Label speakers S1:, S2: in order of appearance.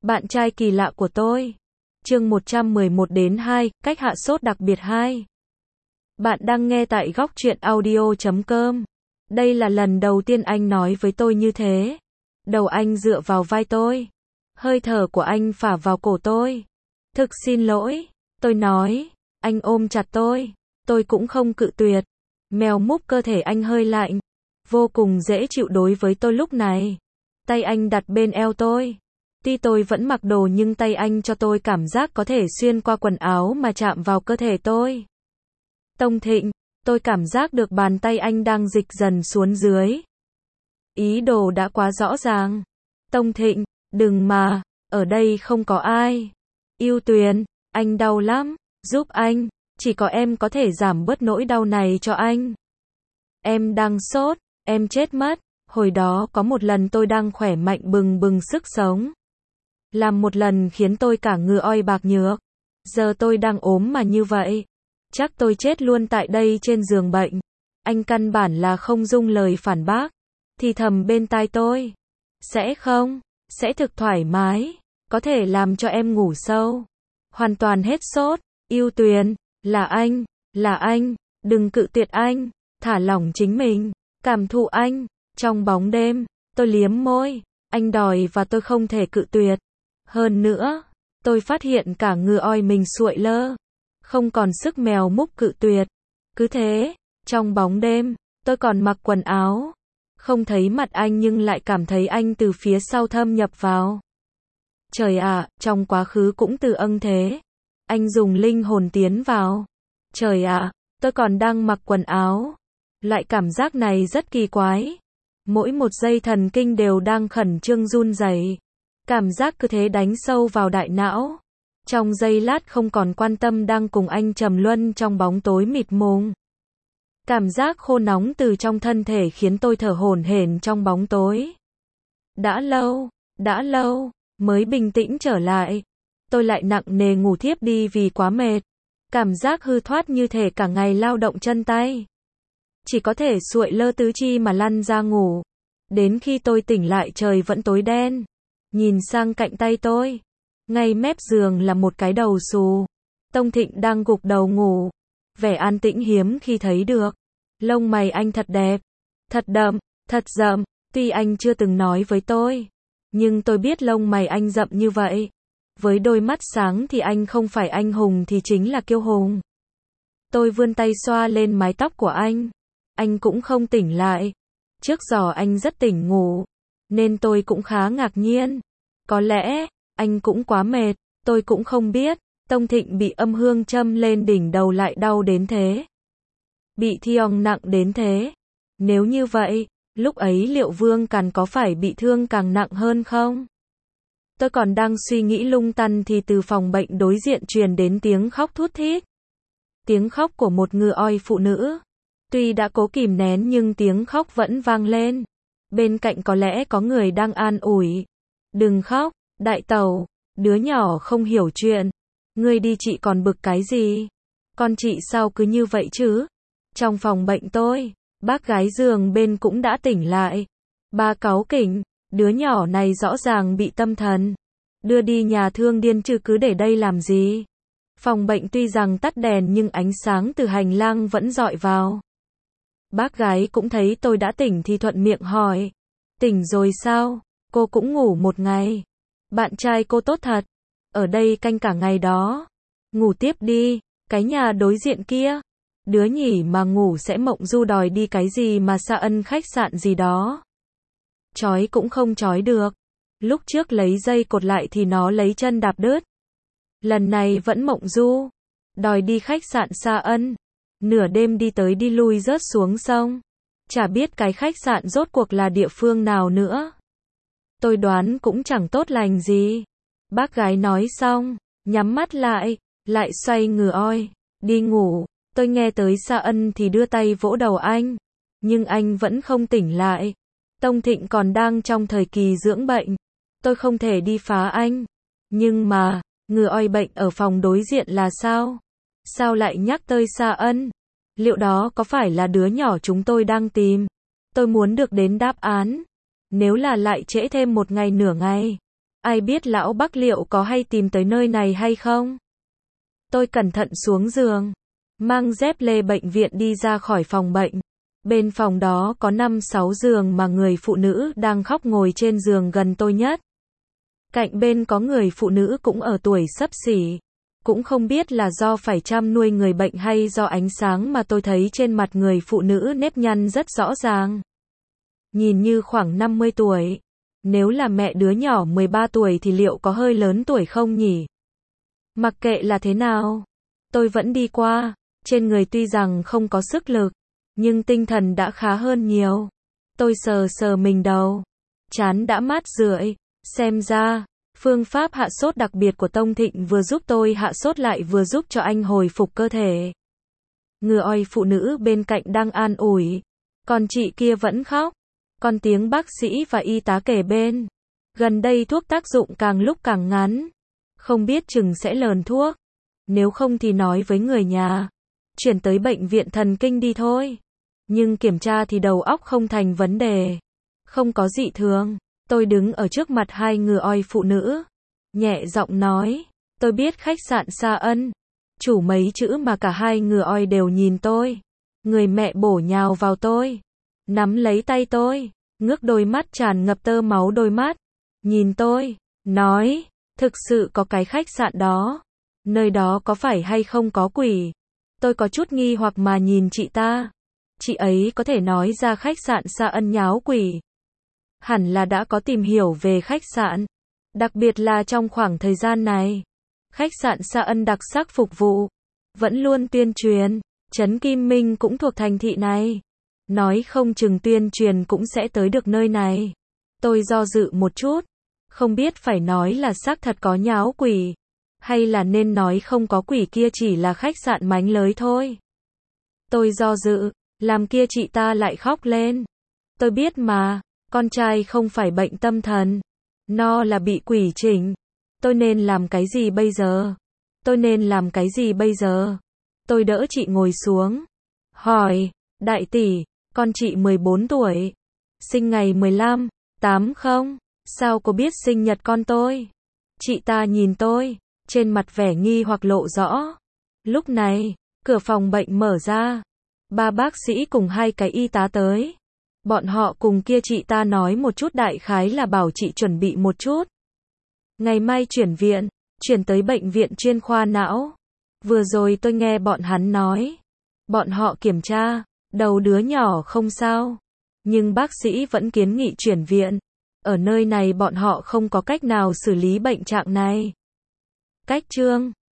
S1: Bạn trai kỳ lạ của tôi. Chương 111 đến 2, cách hạ sốt đặc biệt 2. Bạn đang nghe tại góc truyện audio.com. Đây là lần đầu tiên anh nói với tôi như thế. Đầu anh dựa vào vai tôi. Hơi thở của anh phả vào cổ tôi. Thực xin lỗi, tôi nói. Anh ôm chặt tôi. Tôi cũng không cự tuyệt. Mèo múc cơ thể anh hơi lạnh. Vô cùng dễ chịu đối với tôi lúc này. Tay anh đặt bên eo tôi. Tuy tôi vẫn mặc đồ nhưng tay anh cho tôi cảm giác có thể xuyên qua quần áo mà chạm vào cơ thể tôi. Tông Thịnh, tôi cảm giác được bàn tay anh đang dịch dần xuống dưới. Ý đồ đã quá rõ ràng. Tông Thịnh, đừng mà, ở đây không có ai. Yêu Tuyền, anh đau lắm, giúp anh, chỉ có em có thể giảm bớt nỗi đau này cho anh. Em đang sốt, em chết mất. Hồi đó có một lần tôi đang khỏe mạnh bừng bừng sức sống. Làm một lần khiến tôi cả người oi bạc nhược. Giờ tôi đang ốm mà như vậy. Chắc tôi chết luôn tại đây trên giường bệnh. Anh căn bản là không dung lời phản bác. Thì thầm bên tai tôi. Sẽ không, sẽ thực thoải mái. Có thể làm cho em ngủ sâu. Hoàn toàn hết sốt. Yêu Tuyền, là anh, đừng cự tuyệt anh. Thả lỏng chính mình, cảm thụ anh. Trong bóng đêm, tôi liếm môi. Anh đòi và tôi không thể cự tuyệt. Hơn nữa, tôi phát hiện cả người oi mình suội lơ. Không còn sức mèo múc cự tuyệt. Cứ thế, trong bóng đêm, tôi còn mặc quần áo. Không thấy mặt anh nhưng lại cảm thấy anh từ phía sau thâm nhập vào. Trời ạ, trong quá khứ cũng từ thế. Anh dùng linh hồn tiến vào. Trời ạ, tôi còn đang mặc quần áo. Loại cảm giác này rất kỳ quái. Mỗi một dây thần kinh đều đang khẩn trương run rẩy. Cảm giác cứ thế đánh sâu vào đại não. Trong giây lát không còn quan tâm đang cùng anh trầm luân trong bóng tối mịt mùng. Cảm giác khô nóng từ trong thân thể khiến tôi thở hổn hển trong bóng tối. Đã lâu, mới bình tĩnh trở lại. Tôi lại nặng nề ngủ thiếp đi vì quá mệt. Cảm giác hư thoát như thể cả ngày lao động chân tay. Chỉ có thể suội lơ tứ chi mà lăn ra ngủ. Đến khi tôi tỉnh lại trời vẫn tối đen. Nhìn sang cạnh tay tôi. Ngay mép giường là một cái đầu xù. Tông Thịnh đang gục đầu ngủ. Vẻ an tĩnh hiếm khi thấy được. Lông mày anh thật đẹp. Thật đậm, thật rậm. Tuy anh chưa từng nói với tôi. Nhưng tôi biết lông mày anh rậm như vậy. Với đôi mắt sáng thì anh không phải anh hùng thì chính là kiêu hùng. Tôi vươn tay xoa lên mái tóc của anh. Anh cũng không tỉnh lại. Trước giờ anh rất tỉnh ngủ. Nên tôi cũng khá ngạc nhiên. Có lẽ, anh cũng quá mệt. Tôi cũng không biết. Tông Thịnh bị âm hương châm lên đỉnh đầu lại đau đến thế. Bị thiong nặng đến thế. Nếu như vậy, lúc ấy liệu Vương Càn có phải bị thương càng nặng hơn không? Tôi còn đang suy nghĩ lung tăn thì từ phòng bệnh đối diện truyền đến tiếng khóc thút thít. Tiếng khóc của một người oi phụ nữ. Tuy đã cố kìm nén nhưng tiếng khóc vẫn vang lên. Bên cạnh có lẽ có người đang an ủi. Đừng khóc, đại tẩu, đứa nhỏ không hiểu chuyện. Ngươi đi chị còn bực cái gì? Con chị sao cứ như vậy chứ? Trong phòng bệnh tôi, bác gái giường bên cũng đã tỉnh lại. Ba cáu kỉnh, đứa nhỏ này rõ ràng bị tâm thần. Đưa đi nhà thương điên chứ cứ để đây làm gì? Phòng bệnh tuy rằng tắt đèn nhưng ánh sáng từ hành lang vẫn dọi vào. Bác gái cũng thấy tôi đã tỉnh thì thuận miệng hỏi. Tỉnh rồi sao? Cô cũng ngủ một ngày. Bạn trai cô tốt thật. Ở đây canh cả ngày đó. Ngủ tiếp đi. Cái nhà đối diện kia. Đứa nhỉ mà ngủ sẽ mộng du đòi đi cái gì mà Sa Ân khách sạn gì đó. Chói cũng không chói được. Lúc trước lấy dây cột lại thì nó lấy chân đạp đứt. Lần này vẫn mộng du. Đòi đi khách sạn Sa Ân. Nửa đêm đi tới đi lui rớt xuống sông. Chả biết cái khách sạn rốt cuộc là địa phương nào nữa. Tôi đoán cũng chẳng tốt lành gì. Bác gái nói xong, nhắm mắt lại xoay người oi, đi ngủ. Tôi nghe tới Sa Ân thì đưa tay vỗ đầu anh. Nhưng anh vẫn không tỉnh lại. Tông Thịnh còn đang trong thời kỳ dưỡng bệnh. Tôi không thể đi phá anh. Nhưng mà, người oi bệnh ở phòng đối diện là sao? Sao lại nhắc tới Sa Ân? Liệu đó có phải là đứa nhỏ chúng tôi đang tìm? Tôi muốn được đến đáp án. Nếu là lại trễ thêm một ngày nửa ngày. Ai biết lão Bắc liệu có hay tìm tới nơi này hay không? Tôi cẩn thận xuống giường, mang dép lê bệnh viện đi ra khỏi phòng bệnh. Bên phòng đó có 5-6 giường mà người phụ nữ đang khóc ngồi trên giường gần tôi nhất. Cạnh bên có người phụ nữ cũng ở tuổi xấp xỉ. Cũng không biết là do phải chăm nuôi người bệnh hay do ánh sáng mà tôi thấy trên mặt người phụ nữ nếp nhăn rất rõ ràng. Nhìn như khoảng 50 tuổi. Nếu là mẹ đứa nhỏ 13 tuổi thì liệu có hơi lớn tuổi không nhỉ? Mặc kệ là thế nào, tôi vẫn đi qua. Trên người tuy rằng không có sức lực, nhưng tinh thần đã khá hơn nhiều. Tôi sờ sờ mình đầu. Trán đã mát rượi. Xem ra, phương pháp hạ sốt đặc biệt của Tông Thịnh vừa giúp tôi hạ sốt lại vừa giúp cho anh hồi phục cơ thể. Người oi phụ nữ bên cạnh đang an ủi. Còn chị kia vẫn khóc. Còn tiếng bác sĩ và y tá kề bên. Gần đây thuốc tác dụng càng lúc càng ngắn. Không biết chừng sẽ lờn thuốc. Nếu không thì nói với người nhà. Chuyển tới bệnh viện thần kinh đi thôi. Nhưng kiểm tra thì đầu óc không thành vấn đề. Không có dị thường. Tôi đứng ở trước mặt hai người oi phụ nữ. Nhẹ giọng nói. Tôi biết khách sạn Sa Ân. Chủ mấy chữ mà cả hai người oi đều nhìn tôi. Người mẹ bổ nhào vào tôi. Nắm lấy tay tôi. Ngước đôi mắt tràn ngập tơ máu đôi mắt. Nhìn tôi. Nói. Thực sự có cái khách sạn đó. Nơi đó có phải hay không có quỷ? Tôi có chút nghi hoặc mà nhìn chị ta. Chị ấy có thể nói ra khách sạn Sa Ân nháo quỷ. Hẳn là đã có tìm hiểu về khách sạn. Đặc biệt là trong khoảng thời gian này. Khách sạn Sa Ân đặc sắc phục vụ. Vẫn luôn tuyên truyền. Trấn Kim Minh cũng thuộc thành thị này. Nói không chừng tuyên truyền cũng sẽ tới được nơi này. Tôi do dự một chút. Không biết phải nói là xác thật có nháo quỷ. Hay là nên nói không có quỷ kia chỉ là khách sạn mánh lới thôi. Tôi do dự. Làm kia chị ta lại khóc lên. Tôi biết mà. Con trai không phải bệnh tâm thần. Nó là bị quỷ chỉnh. Tôi nên làm cái gì bây giờ? Tôi nên làm cái gì bây giờ? Tôi đỡ chị ngồi xuống. Hỏi. Đại tỷ. Con chị 14 tuổi. Sinh ngày 15/8 không? Sao cô biết sinh nhật con tôi? Chị ta nhìn tôi. Trên mặt vẻ nghi hoặc lộ rõ. Lúc này, cửa phòng bệnh mở ra. 3 bác sĩ cùng 2 cái y tá tới. Bọn họ cùng kia chị ta nói một chút đại khái là bảo chị chuẩn bị một chút. Ngày mai chuyển viện, chuyển tới bệnh viện chuyên khoa não. Vừa rồi tôi nghe bọn hắn nói. Bọn họ kiểm tra, đầu đứa nhỏ không sao. Nhưng bác sĩ vẫn kiến nghị chuyển viện. Ở nơi này bọn họ không có cách nào xử lý bệnh trạng này. Cách chương